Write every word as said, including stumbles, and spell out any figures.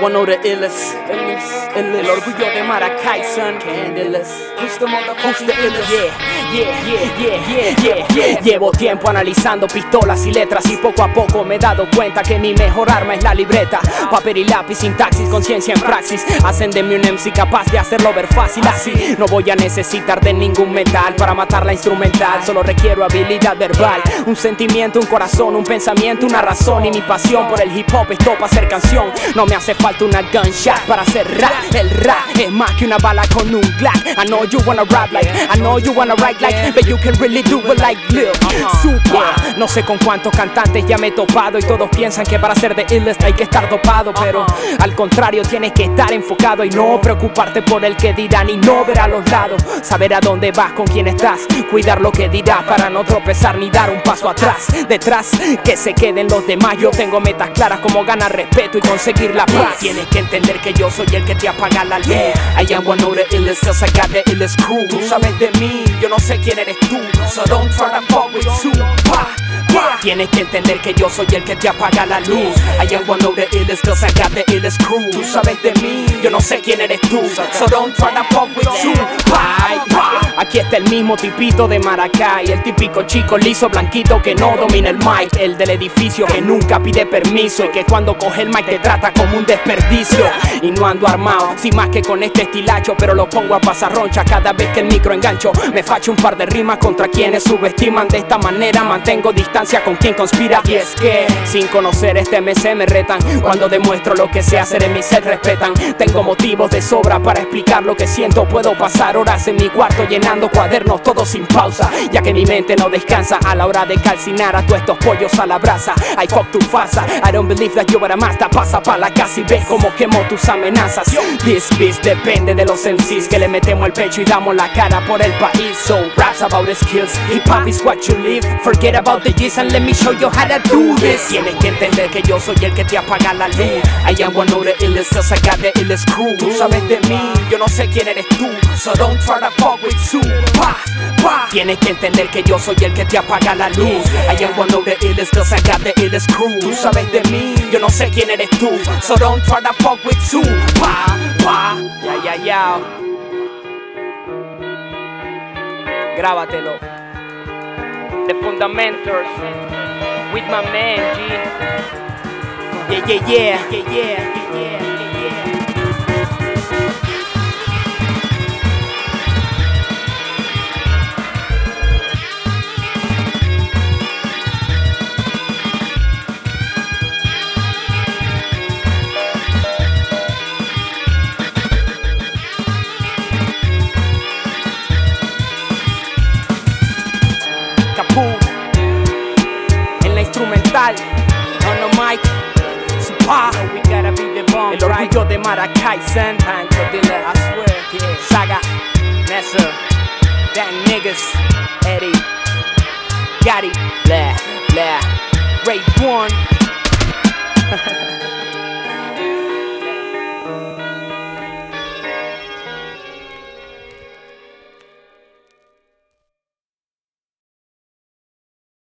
One of the illest, illest, illest. El orgullo de Maracay, son. Candleless. Who's the motherfucking illest? Yeah, yeah, yeah, yeah, yeah, yeah. Llevo tiempo analizando pistolas y letras y poco a poco me he dado cuenta que mi mejor arma es la libreta. Papel y lápiz, sintaxis, conciencia en praxis hacen de mí un M C capaz de hacerlo ver fácil. Así no voy a necesitar de ningún metal para matar la instrumental. Solo requiero habilidad verbal, un sentimiento, un corazón, un pensamiento, una razón. Y mi pasión por el hip hop es todo para hacer canción. No me hace falta una gunshot para hacer rap. El rap es más que una bala con un Glock. I know you wanna rap like, I know you wanna write like, but you can really do it like Lil Super. No sé con cuántos cantantes ya me he topado y todos piensan que para ser de illest hay que estar dopado, pero al contrario tienes que estar enfocado y no preocuparte por el que dirán y no ver a los lados. Saber a dónde vas, con quién estás, cuidar lo que dirás para no tropezar ni dar un paso atrás. Detrás que se queden los demás, yo tengo metas claras como ganar respeto y conseguir la paz. Tienes que entender que yo soy el que te apaga la luz. I am one of the illest, cause I got the illest crew. Tú sabes de mí, yo no sé quién eres tú, so don't try to fuck with you. Pa, pa. Tienes que entender que yo soy el que te apaga la luz. I am one of the illest, cause I got the illest crew. Tú sabes de mí, yo no sé quién eres tú, so don't try to fuck with you. Pa, pa. Aquí está el mismo tipito de Maracay, el típico chico liso blanquito que no domina el mic, el del edificio que nunca pide permiso y que cuando coge el mic te trata como un desperdicio. Y no ando armado, sin más que con este estilacho, pero lo pongo a pasar roncha cada vez que el micro engancho. Me facho un par de rimas contra quienes subestiman. De esta manera mantengo distancia con quien conspira. Y es que sin conocer este M C me retan, cuando demuestro lo que sé hacer en mi set respetan. Tengo motivos de sobra para explicar lo que siento. Puedo pasar horas en mi cuarto llenando cuadernos todos sin pausa, ya que mi mente no descansa a la hora de calcinar a todos estos pollos a la brasa. I fuck tu fasa, I don't believe that you are a master. Pasa pa' la casa y ves como quemo tus amenazas. This beast depende de los M Cs que le metemos el pecho y damos la cara por el país. So raps about the skills, hip hop is what you live. Forget about the G's and let me show you how to do this. Tienes que entender que yo soy el que te apaga la luz. I am one of the illest, cause I got the illest crew. Tú sabes de mí, yo no sé quién eres tú, so don't try to fuck with you. Pa, pa. Tienes que entender que yo soy el que te apaga la luz. I am one of the illest, cause I got the illest crew. Tú sabes de mí, yo no sé quién eres tú, so don't try to fuck with you. Pa, pa. Ya, ya, ya. Grábatelo. The Fundamentals with my man G. Yeah, yeah, yeah, yeah, yeah, yeah, yeah. En la instrumental, on the mic, Supa. We gotta be the bomb, el orgullo de Maracay, son. Time for dinner, I swear. Yeah. Saga, Nessa, that niggas, Eddie, Gotti, blah, blah, Ray One.